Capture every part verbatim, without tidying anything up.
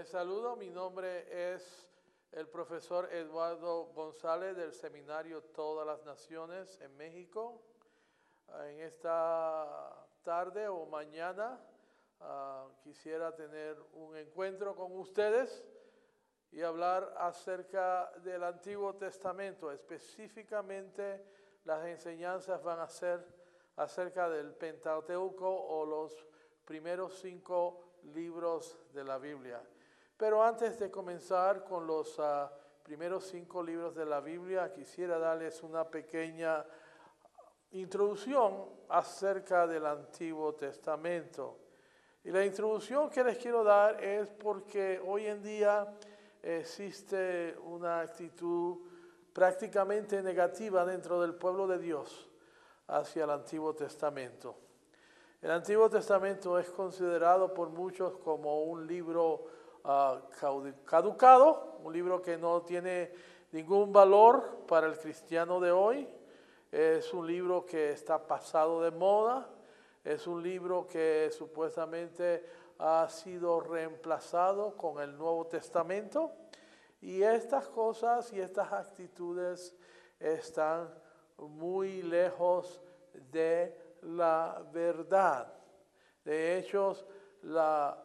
saludo, mi nombre es el profesor Eduardo González del Seminario Todas las Naciones en México. En esta tarde o mañana uh, quisiera tener un encuentro con ustedes y hablar acerca del Antiguo Testamento. Específicamente las enseñanzas van a ser acerca del Pentateuco o los primeros cinco libros de la Biblia. Pero antes de comenzar con los uh, primeros cinco libros de la Biblia, quisiera darles una pequeña introducción acerca del Antiguo Testamento. Y la introducción que les quiero dar es porque hoy en día existe una actitud prácticamente negativa dentro del pueblo de Dios hacia el Antiguo Testamento. El Antiguo Testamento es considerado por muchos como un libro uh, caducado, un libro que no tiene ningún valor para el cristiano de hoy. Es un libro que está pasado de moda, es un libro que supuestamente ha sido reemplazado con el Nuevo Testamento. Y estas cosas y estas actitudes están muy lejos de la verdad. De hecho, la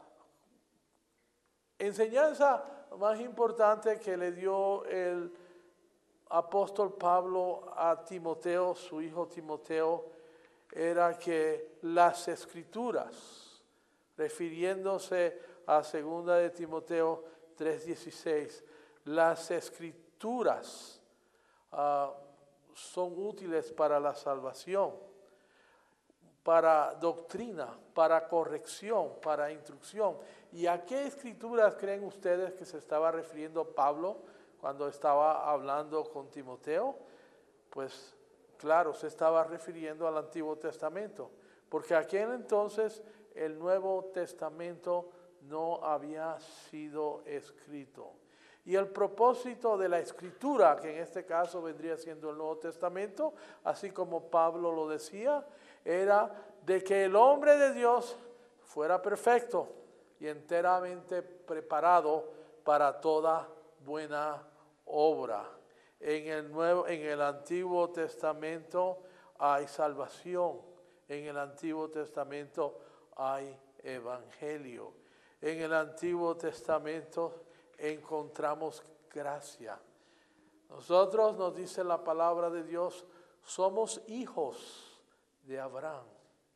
enseñanza más importante que le dio el apóstol Pablo a Timoteo, su hijo Timoteo, era que las Escrituras, refiriéndose a segunda de Timoteo tres dieciséis, las Escrituras uh, son útiles para la salvación, para doctrina, para corrección, para instrucción. ¿Y a qué escrituras creen ustedes que se estaba refiriendo Pablo cuando estaba hablando con Timoteo? Pues claro, se estaba refiriendo al Antiguo Testamento, porque aquel entonces el Nuevo Testamento no había sido escrito. Y el propósito de la escritura, que en este caso vendría siendo el Nuevo Testamento, así como Pablo lo decía, era de que el hombre de Dios fuera perfecto y enteramente preparado para toda buena obra. En el Nuevo, en el Antiguo Testamento hay salvación. En el Antiguo Testamento hay evangelio. En el Antiguo Testamento encontramos gracia. Nosotros, nos dice la palabra de Dios, somos hijos de Abraham.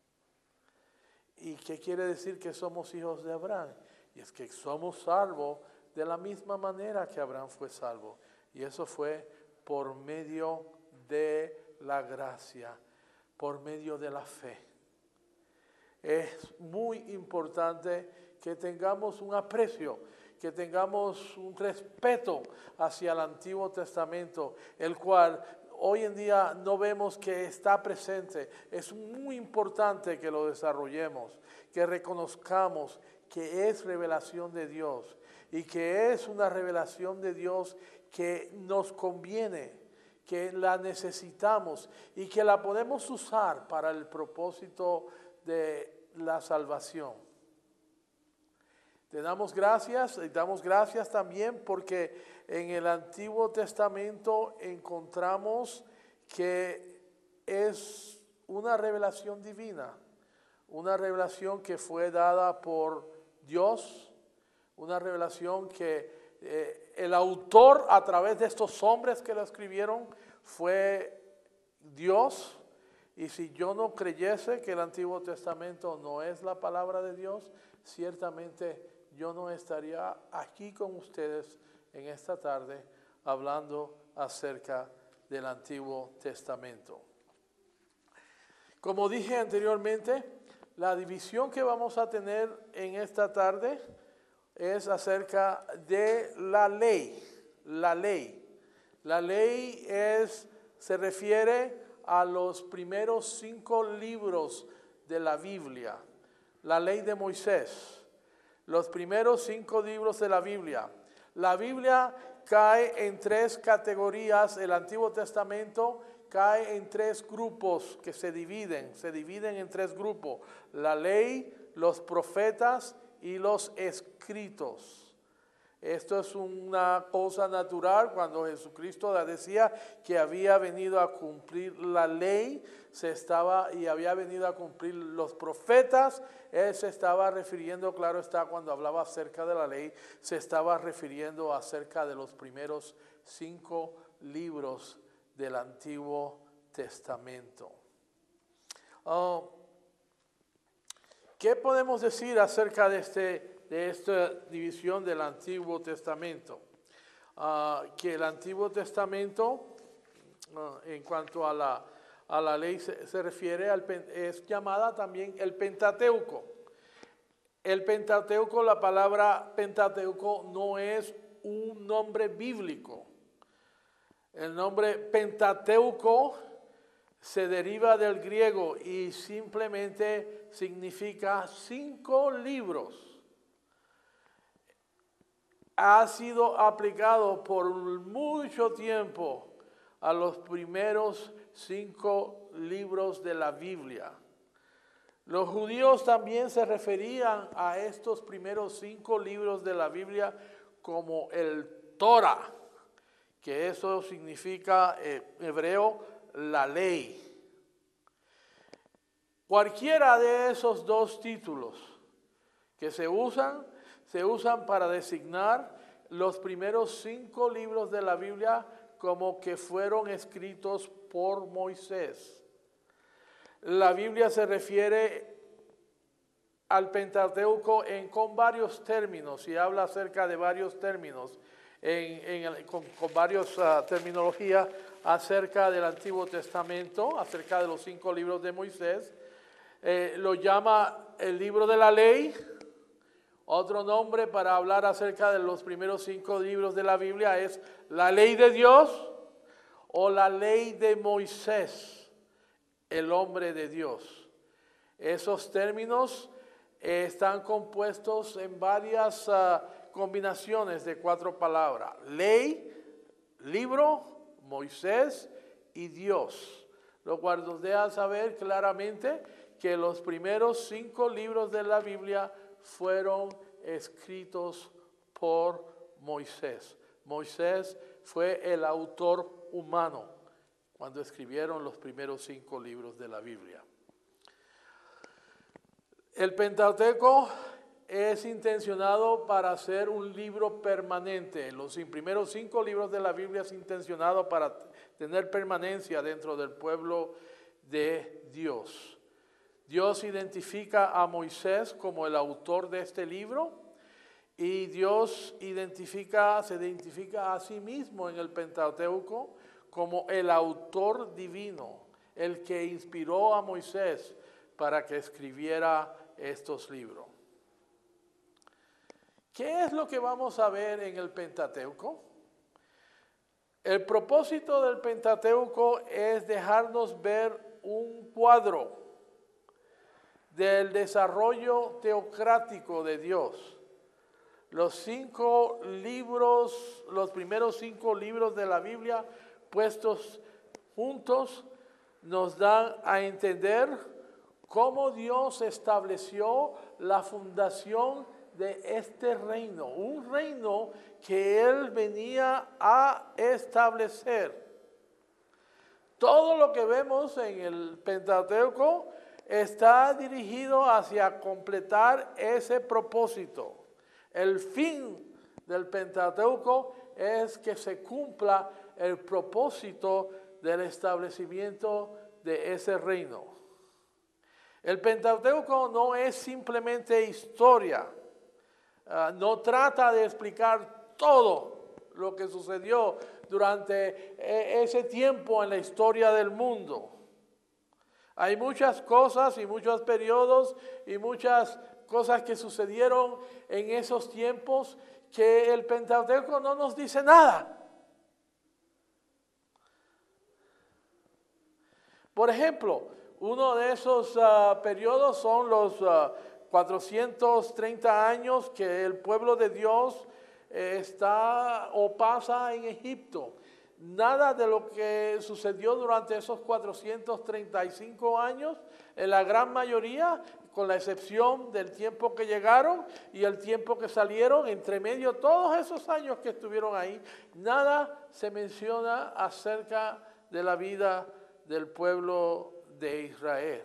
¿Y qué quiere decir que somos hijos de Abraham? Y es que somos salvos de la misma manera que Abraham fue salvo. Y eso fue por medio de la gracia, por medio de la fe. Es muy importante que tengamos un aprecio, que tengamos un respeto hacia el Antiguo Testamento, el cual hoy en día no vemos que está presente. Es muy importante que lo desarrollemos, que reconozcamos que es revelación de Dios y que es una revelación de Dios que nos conviene, que la necesitamos y que la podemos usar para el propósito de la salvación. Te damos gracias y damos gracias también porque en el Antiguo Testamento encontramos que es una revelación divina, una revelación que fue dada por Dios, una revelación que eh, el autor a través de estos hombres que lo escribieron fue Dios. Y si yo no creyese que el Antiguo Testamento no es la palabra de Dios, ciertamente yo no estaría aquí con ustedes en esta tarde hablando acerca del Antiguo Testamento. Como dije anteriormente, la división que vamos a tener en esta tarde es acerca de la ley. La ley. La ley es, se refiere a los primeros cinco libros de la Biblia. La ley de Moisés. Los primeros cinco libros de la Biblia. La Biblia cae en tres categorías. El Antiguo Testamento cae en tres grupos que se dividen. Se dividen en tres grupos. La ley, los profetas y los escritos. Esto es una cosa natural. Cuando Jesucristo decía que había venido a cumplir la ley, se estaba y había venido a cumplir los profetas. Él se estaba refiriendo, claro está, cuando hablaba acerca de la ley, se estaba refiriendo acerca de los primeros cinco libros del Antiguo Testamento. Oh, ¿qué podemos decir acerca de este? de esta división del Antiguo Testamento? Uh, que el Antiguo Testamento, uh, en cuanto a la, a la ley se, se refiere, al, es llamada también el Pentateuco. El Pentateuco, la palabra Pentateuco no es un nombre bíblico. El nombre Pentateuco se deriva del griego y simplemente significa cinco libros. Ha sido aplicado por mucho tiempo a los primeros cinco libros de la Biblia. Los judíos también se referían a estos primeros cinco libros de la Biblia como el Torah, que eso significa en hebreo la ley. Cualquiera de esos dos títulos que se usan, se usan para designar los primeros cinco libros de la Biblia como que fueron escritos por Moisés. La Biblia se refiere al Pentateuco en, con varios términos y habla acerca de varios términos, en, en el, con, con varias uh, terminologías acerca del Antiguo Testamento, acerca de los cinco libros de Moisés. Eh, lo llama el libro de la ley. Otro nombre para hablar acerca de los primeros cinco libros de la Biblia es la ley de Dios o la ley de Moisés, el hombre de Dios. Esos términos eh, están compuestos en varias uh, combinaciones de cuatro palabras: ley, libro, Moisés y Dios. Lo cual nos deja saber claramente que los primeros cinco libros de la Biblia fueron escritos por Moisés. Moisés fue el autor humano cuando escribieron los primeros cinco libros de la Biblia. El Pentateuco es intencionado para ser un libro permanente. Los primeros cinco libros de la Biblia es intencionado para tener permanencia dentro del pueblo de Dios. Dios identifica a Moisés como el autor de este libro y Dios identifica, se identifica a sí mismo en el Pentateuco como el autor divino, el que inspiró a Moisés para que escribiera estos libros. ¿Qué es lo que vamos a ver en el Pentateuco? El propósito del Pentateuco es dejarnos ver un cuadro del desarrollo teocrático de Dios. Los cinco libros, los primeros cinco libros de la Biblia puestos juntos nos dan a entender cómo Dios estableció la fundación de este reino, un reino que Él venía a establecer. Todo lo que vemos en el Pentateuco está dirigido hacia completar ese propósito. El fin del Pentateuco es que se cumpla el propósito del establecimiento de ese reino. El Pentateuco no es simplemente historia, uh, no trata de explicar todo lo que sucedió durante eh, ese tiempo en la historia del mundo. Hay muchas cosas y muchos periodos y muchas cosas que sucedieron en esos tiempos que el Pentateuco no nos dice nada. Por ejemplo, uno de esos uh, periodos son los uh, cuatrocientos treinta años que el pueblo de Dios eh, está o pasa en Egipto. Nada de lo que sucedió durante esos cuatrocientos treinta y cinco años, en la gran mayoría, con la excepción del tiempo que llegaron y el tiempo que salieron, entre medio, todos esos años que estuvieron ahí, nada se menciona acerca de la vida del pueblo de Israel.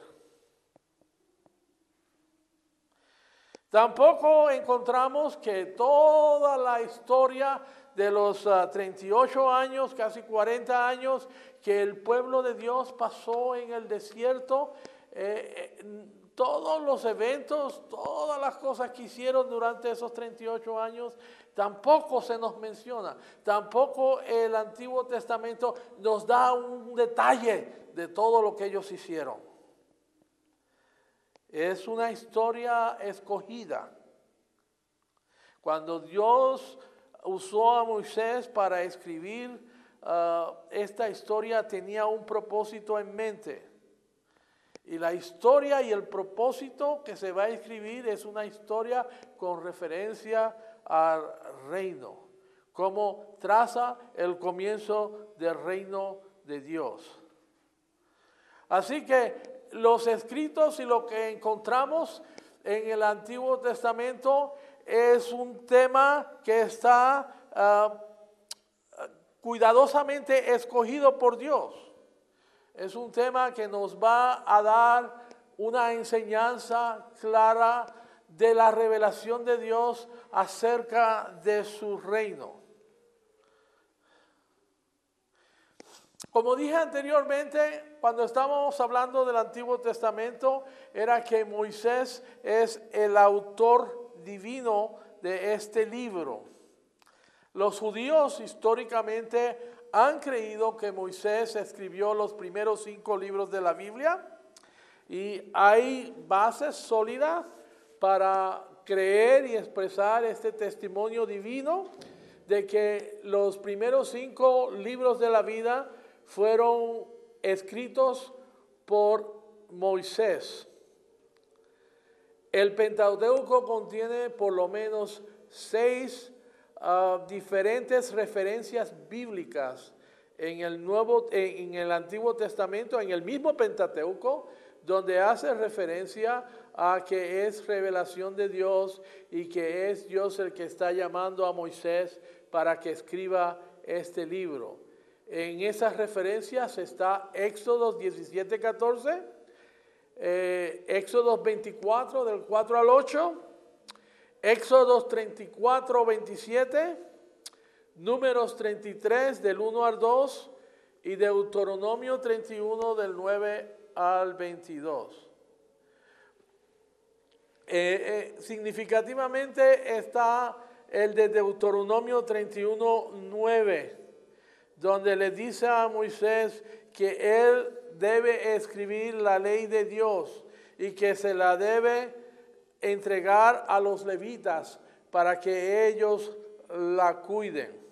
Tampoco encontramos que toda la historia de los uh, treinta y ocho años, casi cuarenta años, que el pueblo de Dios pasó en el desierto, eh, eh, todos los eventos, todas las cosas que hicieron durante esos treinta y ocho años, tampoco se nos menciona. Tampoco el Antiguo Testamento nos da un detalle de todo lo que ellos hicieron. Es una historia escogida. Cuando Dios usó a Moisés para escribir uh, esta historia, tenía un propósito en mente. Y la historia y el propósito que se va a escribir es una historia con referencia al reino, como traza el comienzo del reino de Dios. Así que los escritos y lo que encontramos en el Antiguo Testamento es un tema que está uh, cuidadosamente escogido por Dios. Es un tema que nos va a dar una enseñanza clara de la revelación de Dios acerca de su reino. Como dije anteriormente, cuando estábamos hablando del Antiguo Testamento, era que Moisés es el autor divino de este libro. Los judíos históricamente han creído que Moisés escribió los primeros cinco libros de la Biblia y hay bases sólidas para creer y expresar este testimonio divino de que los primeros cinco libros de la vida fueron escritos por Moisés. El Pentateuco contiene por lo menos seis uh, diferentes referencias bíblicas en el Nuevo, en, en el Antiguo Testamento, en el mismo Pentateuco, donde hace referencia a que es revelación de Dios y que es Dios el que está llamando a Moisés para que escriba este libro. En esas referencias está Éxodo diecisiete, catorce, eh, Éxodo veinticuatro del cuatro al ocho, Éxodo treinta y cuatro, veintisiete, Números treinta y tres del uno al dos y Deuteronomio treinta y uno del nueve al veintidós. Eh, eh, significativamente está el de Deuteronomio treinta y uno, nueve, donde le dice a Moisés que él debe escribir la ley de Dios y que se la debe entregar a los levitas para que ellos la cuiden.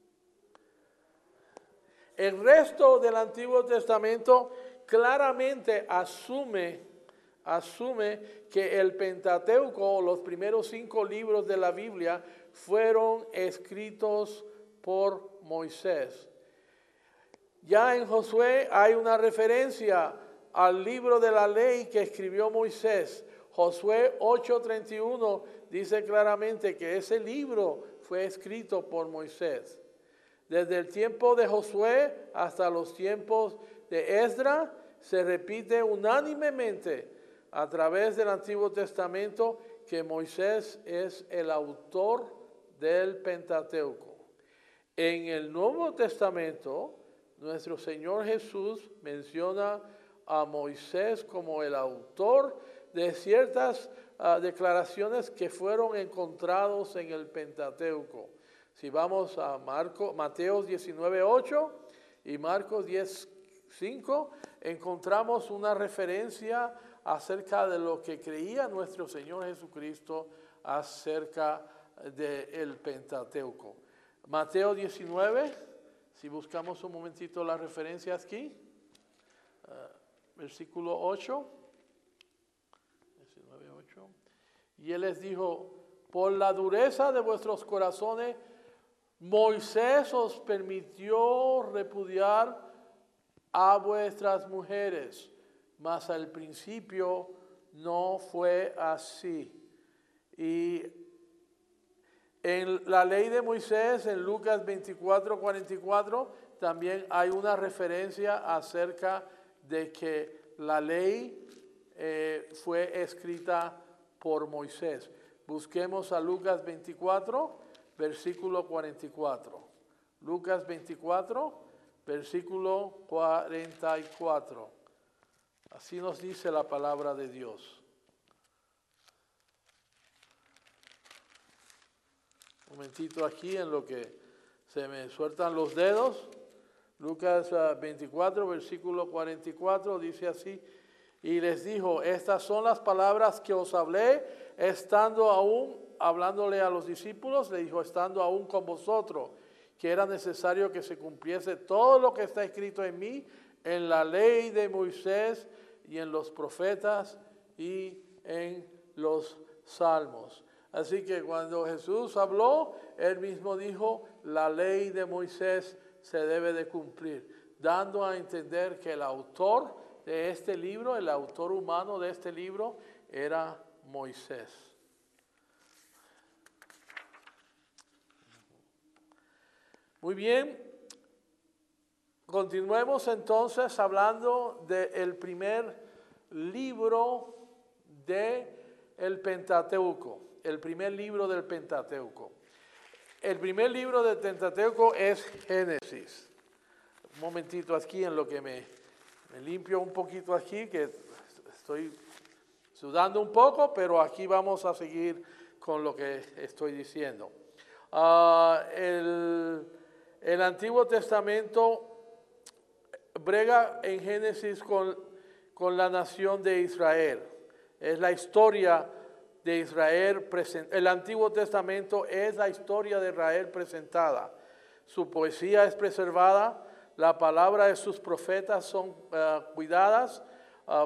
El resto del Antiguo Testamento claramente asume, asume que el Pentateuco, los primeros cinco libros de la Biblia, fueron escritos por Moisés. Ya en Josué hay una referencia al libro de la ley que escribió Moisés. Josué ocho, treinta y uno dice claramente que ese libro fue escrito por Moisés. Desde el tiempo de Josué hasta los tiempos de Esdras se repite unánimemente a través del Antiguo Testamento que Moisés es el autor del Pentateuco. En el Nuevo Testamento, nuestro Señor Jesús menciona a Moisés como el autor de ciertas uh, declaraciones que fueron encontrados en el Pentateuco. Si vamos a Marco, Mateo diecinueve, ocho y Marcos diez, cinco, encontramos una referencia acerca de lo que creía nuestro Señor Jesucristo acerca del Pentateuco. Mateo diecinueve, si buscamos un momentito la referencia aquí, uh, versículo ocho, diecinueve, ocho, y él les dijo: por la dureza de vuestros corazones, Moisés os permitió repudiar a vuestras mujeres, mas al principio no fue así. Y en la ley de Moisés, en Lucas veinticuatro, cuarenta y cuatro, también hay una referencia acerca de que la ley eh, fue escrita por Moisés. Busquemos a Lucas veinticuatro, versículo cuarenta y cuatro. Lucas veinticuatro, versículo cuarenta y cuatro. Así nos dice la palabra de Dios. Un momentito aquí en lo que se me sueltan los dedos. Lucas veinticuatro, versículo cuarenta y cuatro, dice así: y les dijo, estas son las palabras que os hablé, estando aún, hablándole a los discípulos, le dijo, estando aún con vosotros, que era necesario que se cumpliese todo lo que está escrito en mí, en la ley de Moisés y en los profetas y en los salmos. Así que cuando Jesús habló, él mismo dijo, la ley de Moisés se debe de cumplir, dando a entender que el autor de este libro, el autor humano de este libro, era Moisés. Muy bien, continuemos entonces hablando del primer libro del Pentateuco. El primer libro del Pentateuco. El primer libro del Pentateuco es Génesis. Un momentito aquí en lo que me, me limpio un poquito aquí, que estoy sudando un poco, pero aquí vamos a seguir con lo que estoy diciendo. Uh, el, el Antiguo Testamento brega en Génesis con, con la nación de Israel. Es la historia de Israel. El Antiguo Testamento es la historia de Israel presentada. Su poesía es preservada, la palabra de sus profetas son uh, cuidadas. Uh,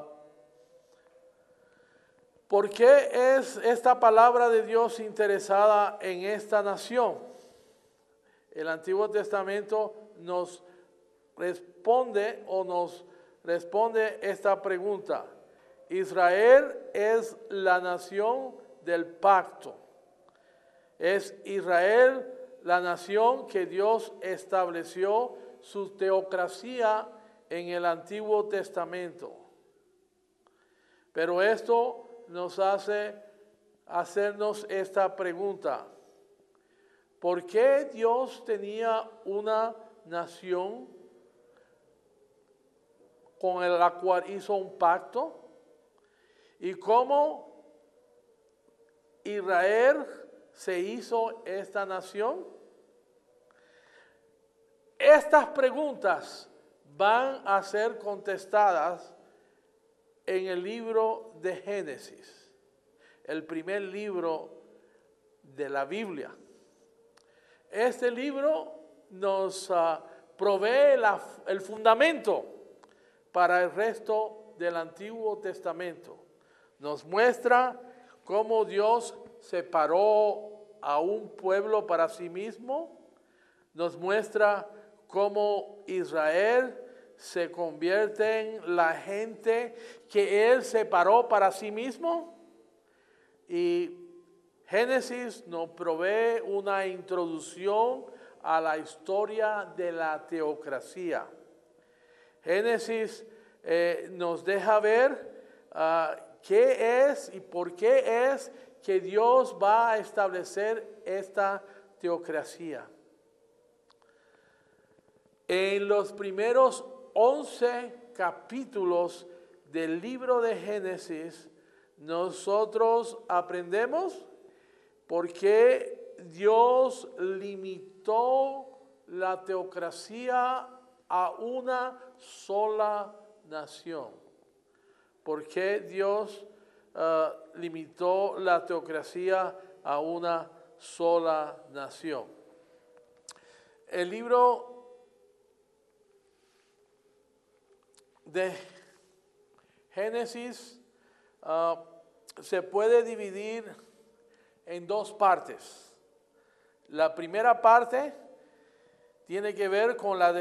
¿Por qué es esta palabra de Dios interesada en esta nación? El Antiguo Testamento nos responde o nos responde esta pregunta. Israel es la nación del pacto. Es Israel la nación que Dios estableció su teocracia en el Antiguo Testamento. Pero esto nos hace hacernos esta pregunta. ¿Por qué Dios tenía una nación con la cual hizo un pacto? ¿Y cómo Israel se hizo esta nación? Estas preguntas van a ser contestadas en el libro de Génesis, el primer libro de la Biblia. Este libro nos uh, provee la, el fundamento para el resto del Antiguo Testamento. Nos muestra cómo Dios separó a un pueblo para sí mismo. Nos muestra cómo Israel se convierte en la gente que Él separó para sí mismo. Y Génesis nos provee una introducción a la historia de la teocracia. Génesis eh, nos deja ver uh, qué es y por qué es que Dios va a establecer esta teocracia. En los primeros once capítulos del libro de Génesis, nosotros aprendemos por qué Dios limitó la teocracia a una sola nación. ¿Por qué Dios uh, limitó la teocracia a una sola nación? El libro de Génesis uh, se puede dividir en dos partes. La primera parte tiene que ver con la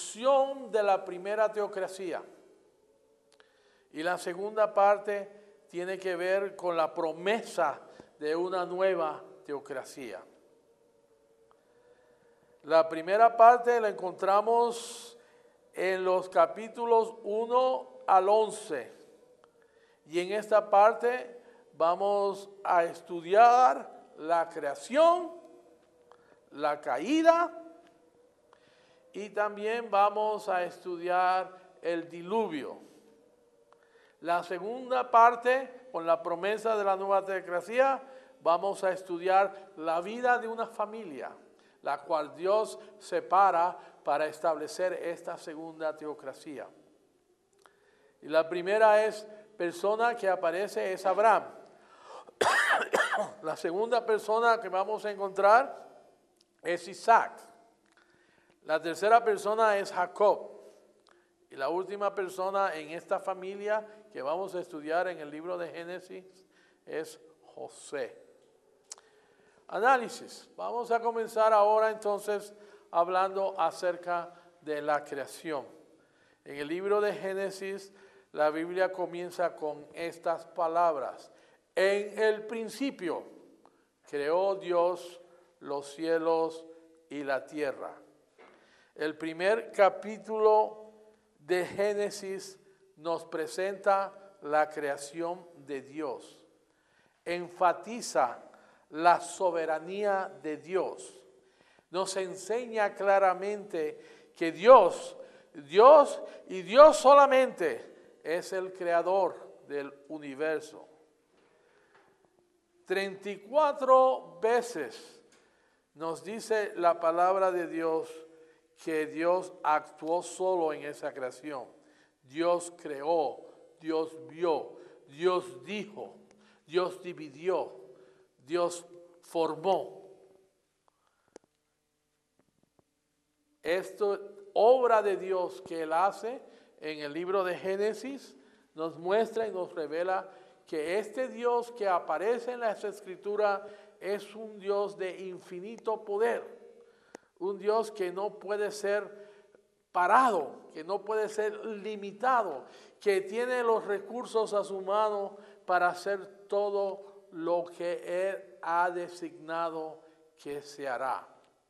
destrucción de la primera teocracia. Y la segunda parte tiene que ver con la promesa de una nueva teocracia. La primera parte la encontramos en los capítulos uno al once. Y en esta parte vamos a estudiar la creación, la caída, y también vamos a estudiar el diluvio. La segunda parte, con la promesa de la nueva teocracia, vamos a estudiar la vida de una familia, la cual Dios separa para establecer esta segunda teocracia. Y la primera es persona que aparece es Abraham. La segunda persona que vamos a encontrar es Isaac. La tercera persona es Jacob. Y la última persona en esta familia que vamos a estudiar en el libro de Génesis es José. Análisis. Vamos a comenzar ahora entonces hablando acerca de la creación. En el libro de Génesis, la Biblia comienza con estas palabras. En el principio creó Dios los cielos y la tierra. El primer capítulo de Génesis nos presenta la creación de Dios. Enfatiza la soberanía de Dios. Nos enseña claramente que Dios, Dios y Dios solamente es el creador del universo. treinta y cuatro veces nos dice la palabra de Dios que Dios actuó solo en esa creación. Dios creó, Dios vio, Dios dijo, Dios dividió, Dios formó. Esto, obra de Dios que Él hace en el libro de Génesis, nos muestra y nos revela que este Dios que aparece en las Escrituras es un Dios de infinito poder. Un Dios que no puede ser parado, que no puede ser limitado, que tiene los recursos a su mano para hacer todo lo que Él ha designado que se hará.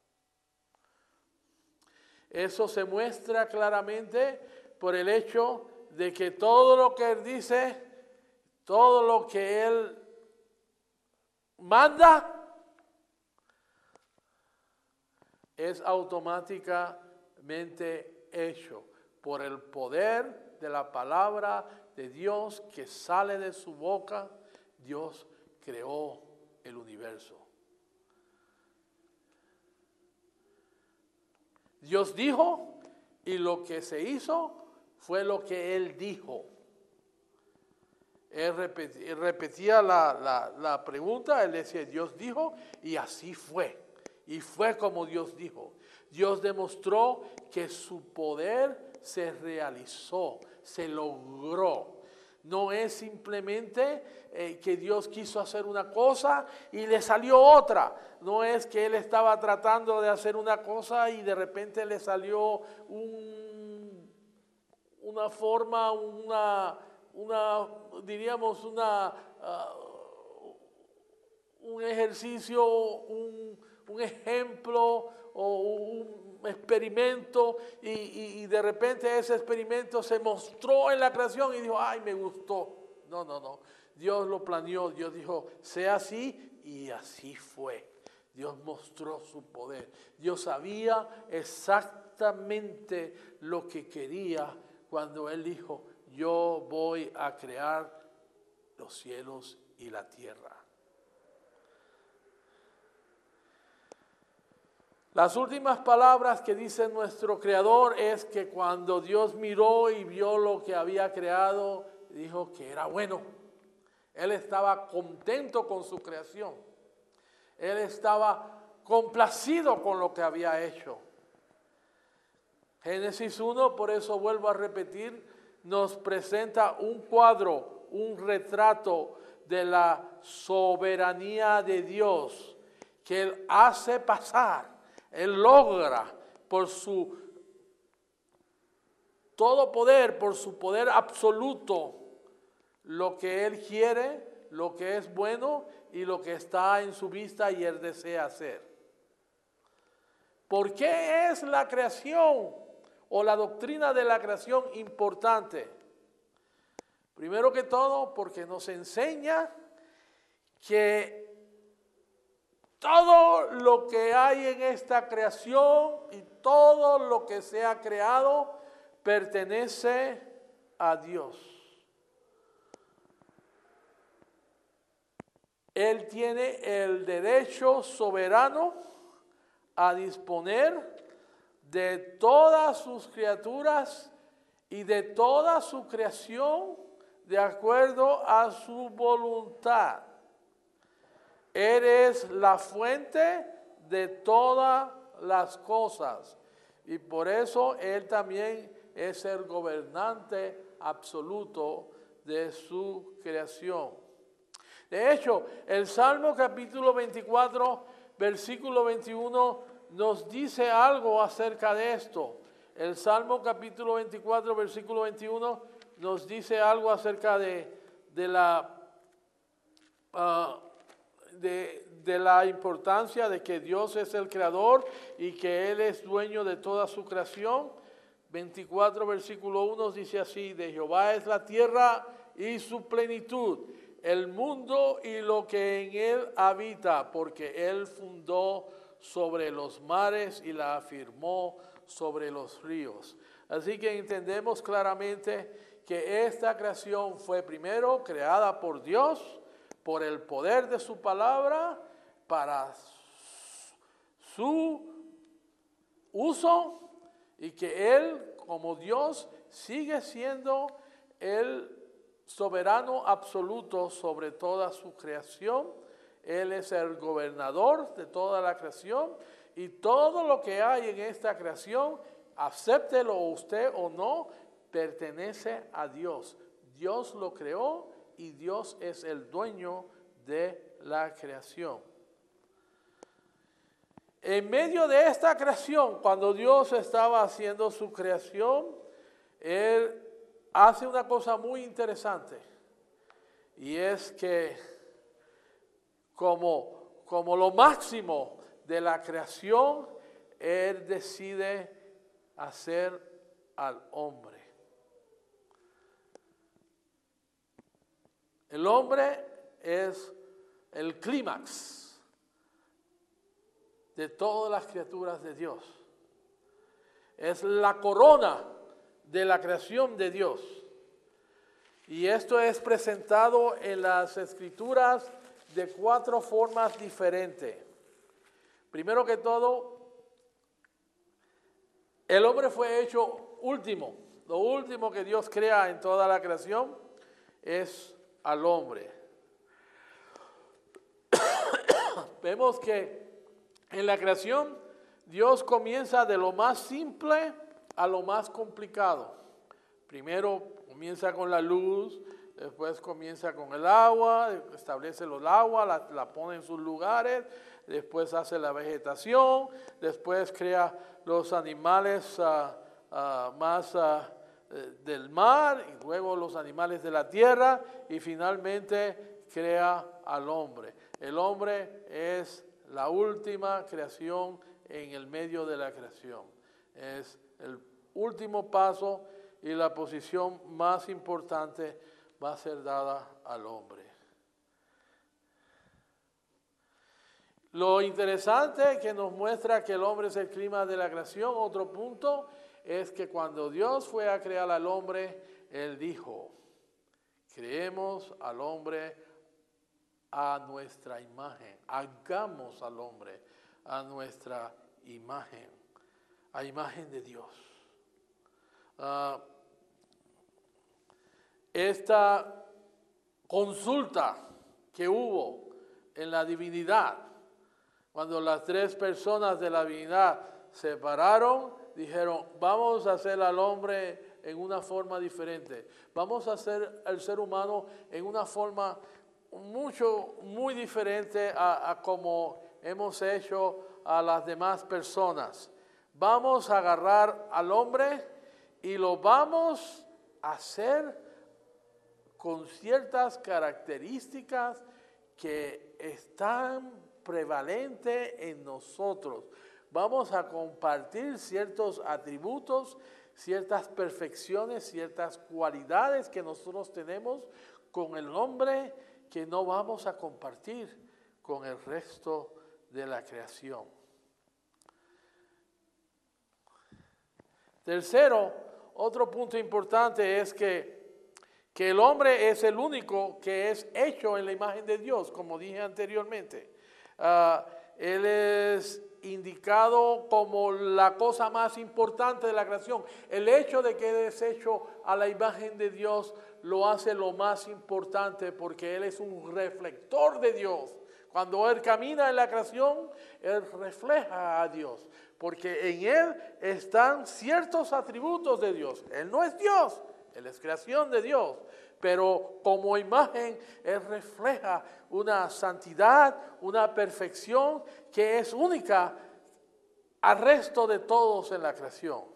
Eso se muestra claramente por el hecho de que todo lo que Él dice, todo lo que Él manda, es automáticamente hecho por el poder de la palabra de Dios que sale de su boca. Dios creó el universo. Dios dijo y lo que se hizo fue lo que Él dijo. Él repetía, él repetía la, la, la pregunta, Él decía Dios dijo y así fue. Y fue como Dios dijo. Dios demostró que su poder se realizó, se logró. No es simplemente eh, que Dios quiso hacer una cosa y le salió otra. No es que Él estaba tratando de hacer una cosa y de repente le salió un, una forma, una, una diríamos, una, uh, un ejercicio, un... un ejemplo o un experimento y, y, y de repente ese experimento se mostró en la creación y dijo, ay, me gustó. No, no, no. Dios lo planeó, Dios dijo, sea así y así fue. Dios mostró su poder. Dios sabía exactamente lo que quería cuando Él dijo, yo voy a crear los cielos y la tierra. Las últimas palabras que dice nuestro Creador es que cuando Dios miró y vio lo que había creado, dijo que era bueno. Él estaba contento con su creación. Él estaba complacido con lo que había hecho. Génesis uno, por eso vuelvo a repetir, nos presenta un cuadro, un retrato de la soberanía de Dios que Él hace pasar. Él logra por su todo poder, por su poder absoluto, lo que Él quiere, lo que es bueno y lo que está en su vista y Él desea hacer. ¿Por qué es la creación o la doctrina de la creación importante? Primero que todo, porque nos enseña que todo lo que hay en esta creación y todo lo que se ha creado pertenece a Dios. Él tiene el derecho soberano a disponer de todas sus criaturas y de toda su creación de acuerdo a su voluntad. Él es la fuente de todas las cosas y por eso Él también es el gobernante absoluto de su creación. De hecho, el Salmo capítulo veinticuatro, versículo veintiuno, nos dice algo acerca de esto. El Salmo capítulo veinticuatro, versículo veintiuno, nos dice algo acerca de, de, la, uh, de, de la importancia de que Dios es el creador y que Él es dueño de toda su creación. veinticuatro, versículo uno dice así: de Jehová es la tierra y su plenitud, el mundo y lo que en él habita, porque Él fundó sobre los mares y la afirmó sobre los ríos. Así que entendemos claramente que esta creación fue primero creada por Dios, por el poder de su palabra, para su uso, y que Él, como Dios, sigue siendo el soberano absoluto sobre toda su creación. Él es el gobernador de toda la creación y todo lo que hay en esta creación, acéptelo usted o no, pertenece a Dios. Dios lo creó y Dios es el dueño de la creación. En medio de esta creación, cuando Dios estaba haciendo su creación, Él hace una cosa muy interesante, y es que como, como lo máximo de la creación, Él decide hacer al hombre. El hombre es el clímax de todas las criaturas de Dios. Es la corona de la creación de Dios. Y esto es presentado en las Escrituras de cuatro formas diferentes. Primero que todo, el hombre fue hecho último. Lo último que Dios crea en toda la creación es al hombre. Vemos que en la creación Dios comienza de lo más simple a lo más complicado. Primero comienza con la luz, después comienza con el agua, establece los aguas, la, la pone en sus lugares, después hace la vegetación, después crea los animales uh, uh, más uh, del mar, y luego los animales de la tierra, y finalmente crea al hombre. El hombre es la última creación en el medio de la creación. Es el último paso y la posición más importante va a ser dada al hombre. Lo interesante que nos muestra que el hombre es el clima de la creación, otro punto, es que cuando Dios fue a crear al hombre, Él dijo: creemos al hombre a nuestra imagen, hagamos al hombre a nuestra imagen, a imagen de Dios. Uh, esta consulta que hubo en la divinidad, cuando las tres personas de la divinidad se pararon, dijeron: vamos a hacer al hombre en una forma diferente, vamos a hacer al ser humano en una forma mucho, muy diferente a, a como hemos hecho a las demás personas. Vamos a agarrar al hombre y lo vamos a hacer con ciertas características que están prevalentes en nosotros. Vamos a compartir ciertos atributos, ciertas perfecciones, ciertas cualidades que nosotros tenemos con el hombre que no vamos a compartir con el resto de la creación. Tercero, otro punto importante es que, que el hombre es el único que es hecho en la imagen de Dios, como dije anteriormente. Uh, él es indicado como la cosa más importante de la creación. El hecho de que Él es hecho a la imagen de Dios lo hace lo más importante porque Él es un reflector de Dios. Cuando Él camina en la creación, Él refleja a Dios, porque en Él están ciertos atributos de Dios. Él no es Dios, Él es creación de Dios, pero como imagen Él refleja una santidad, una perfección que es única al resto de todos en la creación.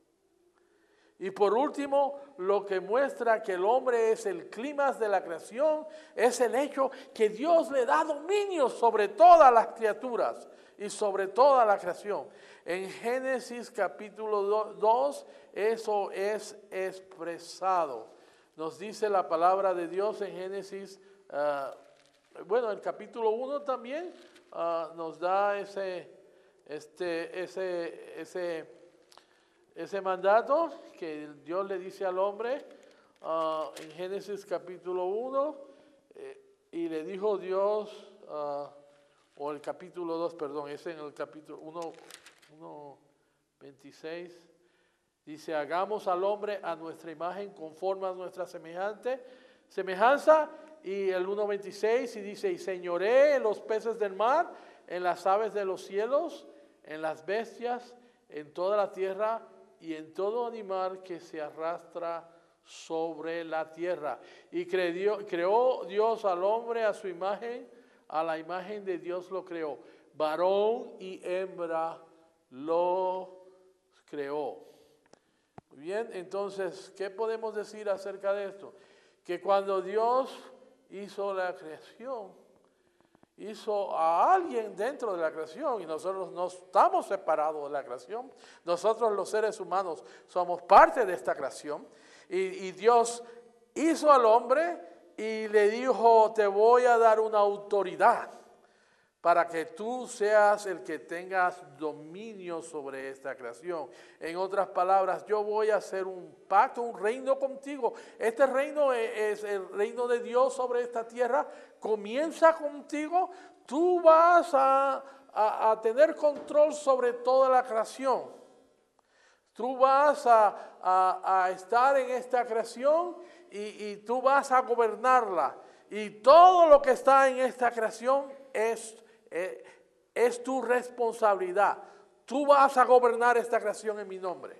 Y por último, lo que muestra que el hombre es el clímax de la creación es el hecho que Dios le da dominio sobre todas las criaturas y sobre toda la creación. En Génesis capítulo dos, eso es expresado. Nos dice la palabra de Dios en Génesis, uh, bueno, el capítulo uno también uh, nos da ese, este, ese, ese, ese mandato que Dios le dice al hombre uh, en Génesis capítulo uno, eh, y le dijo Dios, uh, o el capítulo dos, perdón, es en el capítulo uno, veintiséis. Dice, hagamos al hombre a nuestra imagen conforme a nuestra semejante, semejanza. Y el uno veintiséis y dice, y señoré en los peces del mar, en las aves de los cielos, en las bestias, en toda la tierra y en todo animal que se arrastra sobre la tierra. Y creó, creó Dios al hombre a su imagen, a la imagen de Dios lo creó. Varón y hembra lo creó. Muy bien, entonces, ¿qué podemos decir acerca de esto? Que cuando Dios hizo la creación, hizo a alguien dentro de la creación y nosotros no estamos separados de la creación. Nosotros los seres humanos somos parte de esta creación y, y Dios hizo al hombre y le dijo, te voy a dar una autoridad para que tú seas el que tengas dominio sobre esta creación. En otras palabras, yo voy a hacer un pacto, un reino contigo. Este reino es el reino de Dios sobre esta tierra. Comienza contigo. Tú vas a, a, a tener control sobre toda la creación. Tú vas a, a, a estar en esta creación y, y tú vas a gobernarla. Y todo lo que está en esta creación es Es, es tu responsabilidad. Tú vas a gobernar esta creación en mi nombre.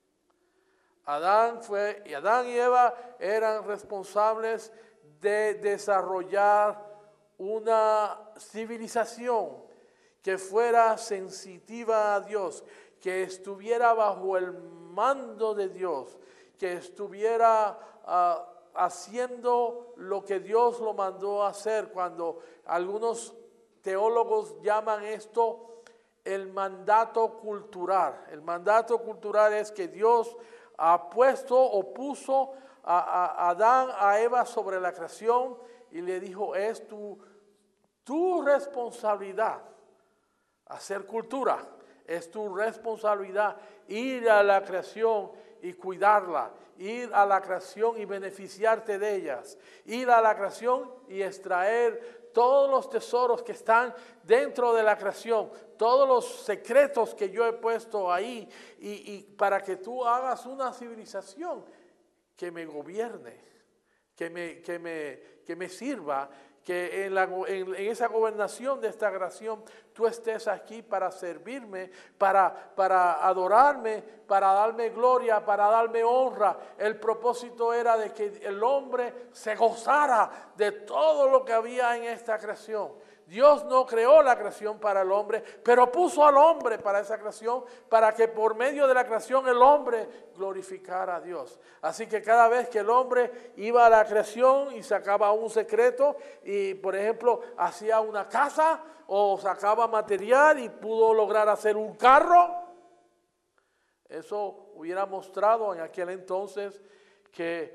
Adán fue, y Adán y Eva eran responsables de desarrollar una civilización que fuera sensitiva a Dios, que estuviera bajo el mando de Dios, que estuviera uh, haciendo lo que Dios lo mandó a hacer. Cuando algunos teólogos llaman esto el mandato cultural. El mandato cultural es que Dios ha puesto o puso a, a, a Adán, a Eva sobre la creación y le dijo, es tu, tu responsabilidad hacer cultura. Es tu responsabilidad ir a la creación y cuidarla, ir a la creación y beneficiarte de ellas, ir a la creación y extraer todos los tesoros que están dentro de la creación, todos los secretos que yo he puesto ahí y, y para que tú hagas una civilización que me gobierne, que me, que me, que me sirva, que en, la, en, en esa gobernación de esta creación tú estés aquí para servirme, para, para adorarme, para darme gloria, para darme honra. El propósito era de que el hombre se gozara de todo lo que había en esta creación. Dios no creó la creación para el hombre, pero puso al hombre para esa creación, para que por medio de la creación el hombre glorificara a Dios. Así que cada vez que el hombre iba a la creación y sacaba un secreto y, por ejemplo, hacía una casa o sacaba material y pudo lograr hacer un carro, eso hubiera mostrado en aquel entonces que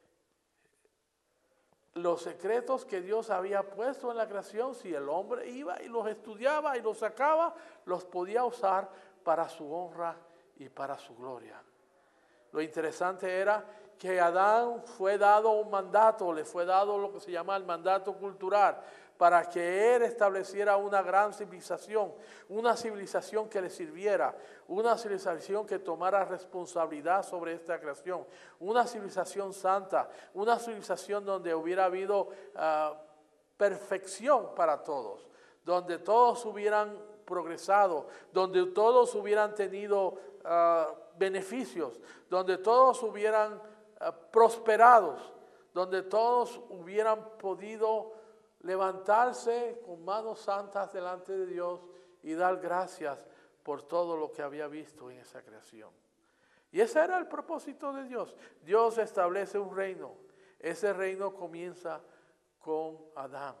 los secretos que Dios había puesto en la creación, si el hombre iba y los estudiaba y los sacaba, los podía usar para su honra y para su gloria. Lo interesante era que a Adán fue dado un mandato, le fue dado lo que se llama el mandato cultural, para que él estableciera una gran civilización, una civilización que le sirviera, una civilización que tomara responsabilidad sobre esta creación, una civilización santa, una civilización donde hubiera habido uh, perfección para todos, donde todos hubieran progresado, donde todos hubieran tenido uh, beneficios, donde todos hubieran uh, prosperado, donde todos hubieran podido levantarse con manos santas delante de Dios y dar gracias por todo lo que había visto en esa creación. Y ese era el propósito de Dios. Dios establece un reino. Ese reino comienza con Adán.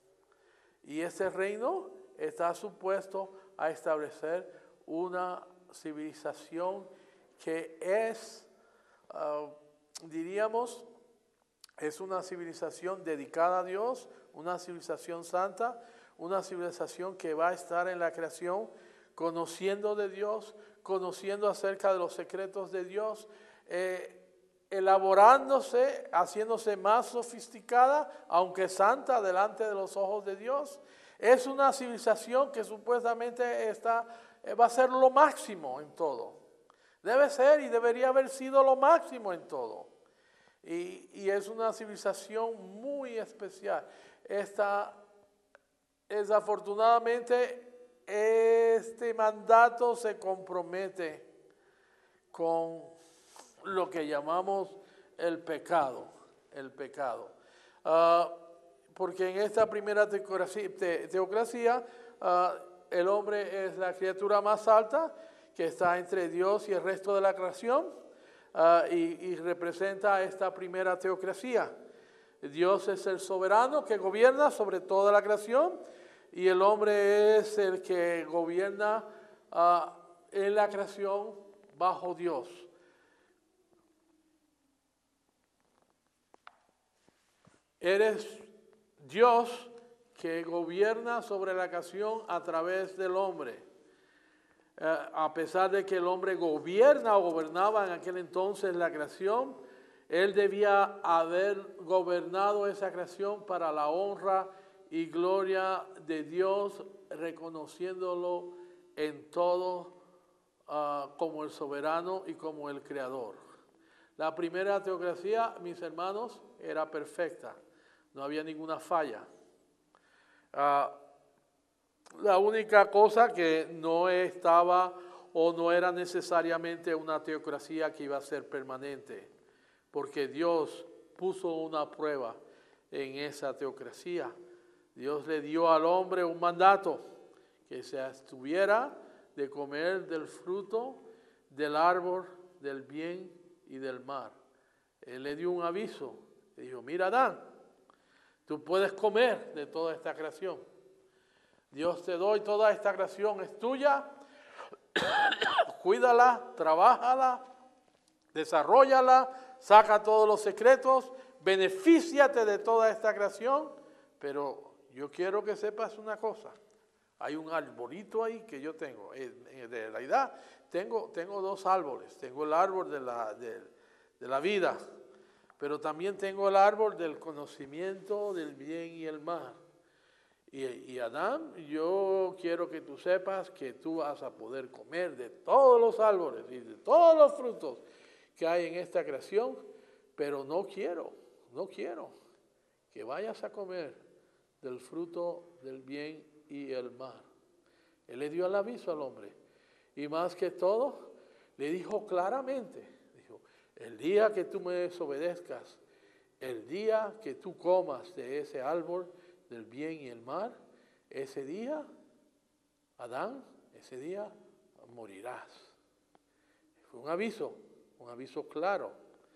Y ese reino está supuesto a establecer una civilización que es, uh, diríamos, es una civilización dedicada a Dios, una civilización santa, una civilización que va a estar en la creación conociendo de Dios, conociendo acerca de los secretos de Dios, eh, elaborándose, haciéndose más sofisticada, aunque santa delante de los ojos de Dios. Es una civilización que supuestamente está, eh, va a ser lo máximo en todo. Debe ser y debería haber sido lo máximo en todo. Y, y es una civilización muy especial. Esta, desafortunadamente, este mandato se compromete con lo que llamamos el pecado. El pecado. Uh, porque en esta primera teocracia, te, teocracia uh, el hombre es la criatura más alta que está entre Dios y el resto de la creación. Uh, y, y representa esta primera teocracia. Dios es el soberano que gobierna sobre toda la creación y el hombre es el que gobierna uh, en la creación bajo Dios. Eres Dios que gobierna sobre la creación a través del hombre. Uh, a pesar de que el hombre gobierna o gobernaba en aquel entonces la creación, él debía haber gobernado esa creación para la honra y gloria de Dios, reconociéndolo en todo uh, como el soberano y como el creador. La primera teocracia, mis hermanos, era perfecta, no había ninguna falla. Uh, La única cosa que no estaba o no era necesariamente una teocracia que iba a ser permanente, porque Dios puso una prueba en esa teocracia. Dios le dio al hombre un mandato, que se abstuviera de comer del fruto del árbol del bien y del mal. Él le dio un aviso, le dijo, mira Adán, tú puedes comer de toda esta creación. Dios te doy toda esta creación, es tuya, cuídala, trabájala, desarróllala, saca todos los secretos, benefíciate de toda esta creación, pero yo quiero que sepas una cosa, hay un arbolito ahí que yo tengo, de la edad, tengo, tengo dos árboles, tengo el árbol de la, de, de la vida, pero también tengo el árbol del conocimiento del bien y el mal. Y, y Adán, yo quiero que tú sepas que tú vas a poder comer de todos los árboles y de todos los frutos que hay en esta creación, pero no quiero, no quiero que vayas a comer del fruto del bien y el mal. Él le dio el aviso al hombre y más que todo le dijo claramente, dijo, el día que tú me desobedezcas, el día que tú comas de ese árbol del bien y el mal, ese día, Adán, ese día morirás. Fue un aviso, un aviso claro.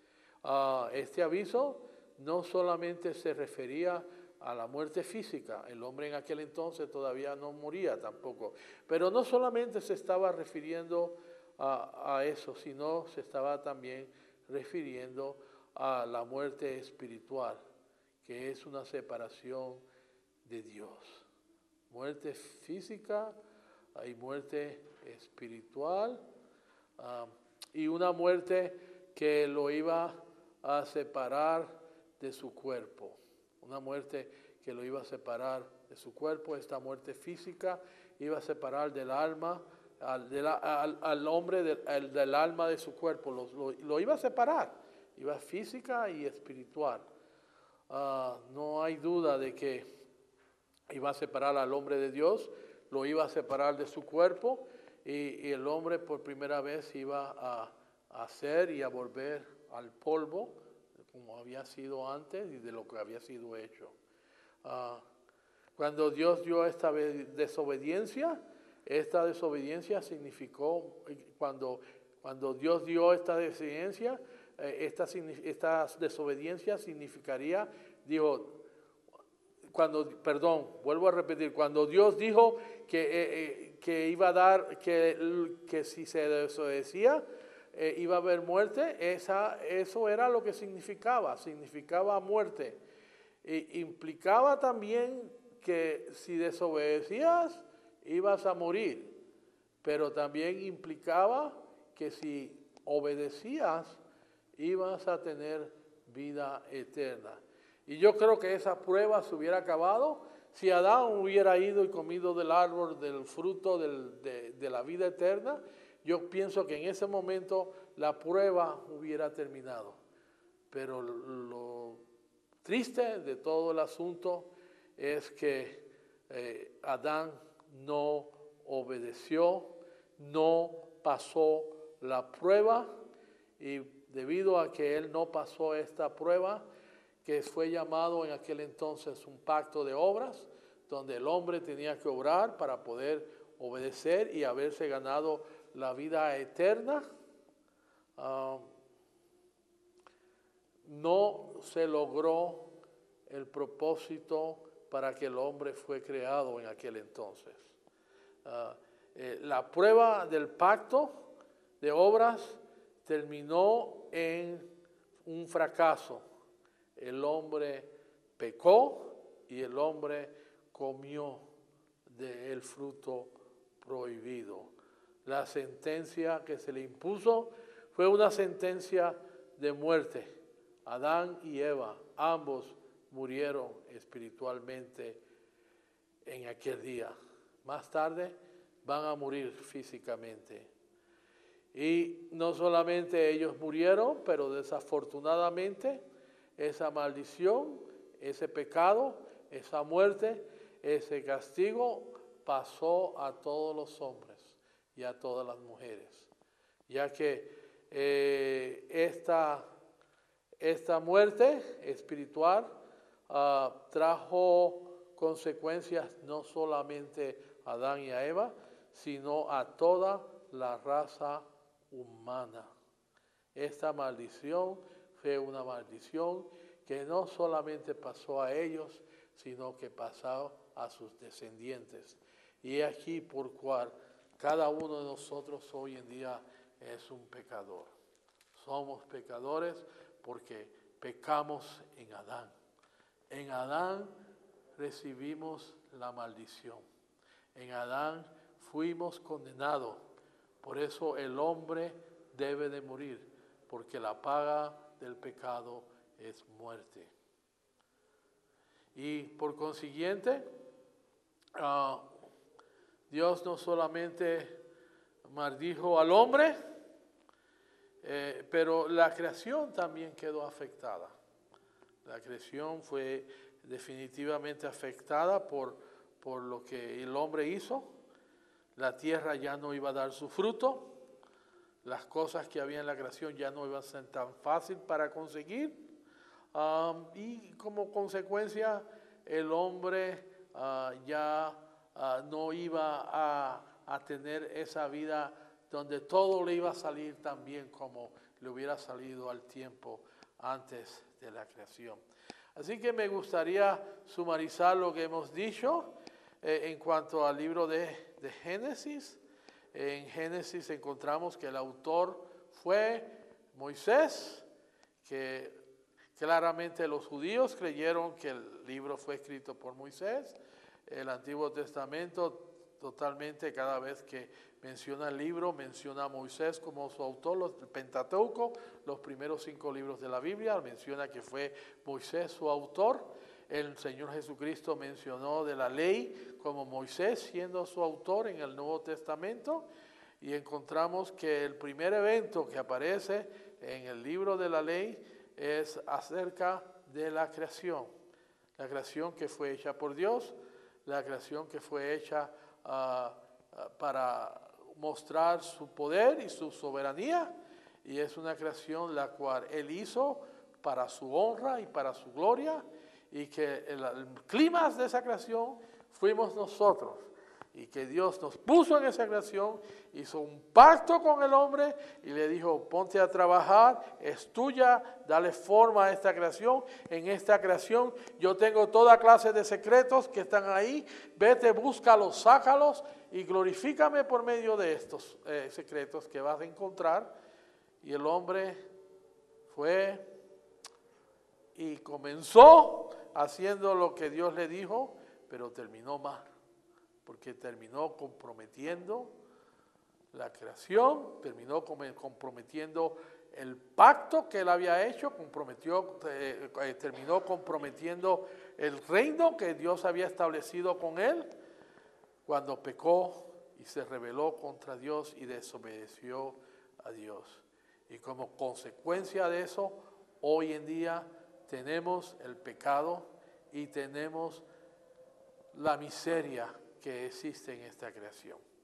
Uh, este aviso no solamente se refería a la muerte física, el hombre en aquel entonces todavía no moría tampoco, pero no solamente se estaba refiriendo a, a eso, sino se estaba también refiriendo a la muerte espiritual, que es una separación de Dios. Muerte física y muerte espiritual, uh, y una muerte que lo iba a separar de su cuerpo. Una muerte que lo iba a separar de su cuerpo. Esta muerte física iba a separar del alma, al, de la, al, al hombre del, al, del alma de su cuerpo. Lo, lo, lo iba a separar. Iba física y espiritual. Uh, no hay duda de que iba a separar al hombre de Dios. Lo iba a separar de su cuerpo. Y, y el hombre por primera vez iba a, a hacer y a volver al polvo, como había sido antes y de lo que había sido hecho. Uh, cuando Dios dio esta desobediencia, esta desobediencia significó, cuando, cuando Dios dio esta desobediencia, eh, esta, esta desobediencia significaría, dijo, cuando, perdón, vuelvo a repetir, cuando Dios dijo que, eh, eh, que iba a dar, que, que si se desobedecía, Eh, iba a haber muerte, esa, eso era lo que significaba, significaba muerte. E implicaba también que si desobedecías, ibas a morir, pero también implicaba que si obedecías, ibas a tener vida eterna. Y yo creo que esa prueba se hubiera acabado si Adán hubiera ido y comido del árbol, del fruto del, de, de la vida eterna. Yo pienso que en ese momento la prueba hubiera terminado. Pero lo triste de todo el asunto es que eh, Adán no obedeció, no pasó la prueba, y debido a que él no pasó esta prueba, que fue llamado en aquel entonces un pacto de obras, donde el hombre tenía que obrar para poder obedecer y haberse ganado la vida eterna, uh, no se logró el propósito para que el hombre fue creado en aquel entonces. Uh, eh, la prueba del pacto de obras terminó en un fracaso. El hombre pecó y el hombre comió del fruto prohibido. La sentencia que se le impuso fue una sentencia de muerte. Adán y Eva, ambos murieron espiritualmente en aquel día. Más tarde van a morir físicamente. Y no solamente ellos murieron, pero desafortunadamente esa maldición, ese pecado, esa muerte, ese castigo pasó a todos los hombres y a todas las mujeres, ya que eh, esta, esta muerte espiritual uh, trajo consecuencias no solamente a Adán y a Eva, sino a toda la raza humana. Esta maldición fue una maldición que no solamente pasó a ellos, sino que pasó a sus descendientes. Y aquí por cual cada uno de nosotros hoy en día es un pecador. Somos pecadores porque pecamos en Adán. En Adán recibimos la maldición. En Adán fuimos condenados. Por eso el hombre debe de morir, porque la paga del pecado es muerte. Y por consiguiente, uh, Dios no solamente maldijo al hombre, eh, pero la creación también quedó afectada. La creación fue definitivamente afectada por, por lo que el hombre hizo. La tierra ya no iba a dar su fruto. Las cosas que había en la creación ya no iban a ser tan fácil para conseguir. Um, y como consecuencia, el hombre uh, ya uh, no iba a, a tener esa vida donde todo le iba a salir tan bien como le hubiera salido al tiempo antes de la creación. Así que me gustaría sumarizar lo que hemos dicho eh, en cuanto al libro de, de Génesis. En Génesis encontramos que el autor fue Moisés, que claramente los judíos creyeron que el libro fue escrito por Moisés. El Antiguo Testamento totalmente, cada vez que menciona el libro, menciona a Moisés como su autor. Los, el Pentateuco, los primeros cinco libros de la Biblia, menciona que fue Moisés su autor. El Señor Jesucristo mencionó de la ley como Moisés siendo su autor en el Nuevo Testamento. Y encontramos que el primer evento que aparece en el libro de la ley es acerca de la creación. La creación que fue hecha por Dios, la creación que fue hecha uh, uh, para mostrar su poder y su soberanía, y es una creación la cual Él hizo para su honra y para su gloria, y que el, el clímax de esa creación fuimos nosotros, y que Dios nos puso en esa creación, hizo un pacto con el hombre y le dijo: ponte a trabajar, es tuya, dale forma a esta creación. En esta creación yo tengo toda clase de secretos que están ahí, vete, búscalos, sácalos y glorifícame por medio de estos eh, secretos que vas a encontrar. Y el hombre fue y comenzó haciendo lo que Dios le dijo, pero terminó mal, porque terminó comprometiendo la creación, terminó comprometiendo el pacto que él había hecho, comprometió, eh, eh, terminó comprometiendo el reino que Dios había establecido con él, cuando pecó y se rebeló contra Dios y desobedeció a Dios. Y como consecuencia de eso, hoy en día tenemos el pecado y tenemos la miseria que existe en esta creación.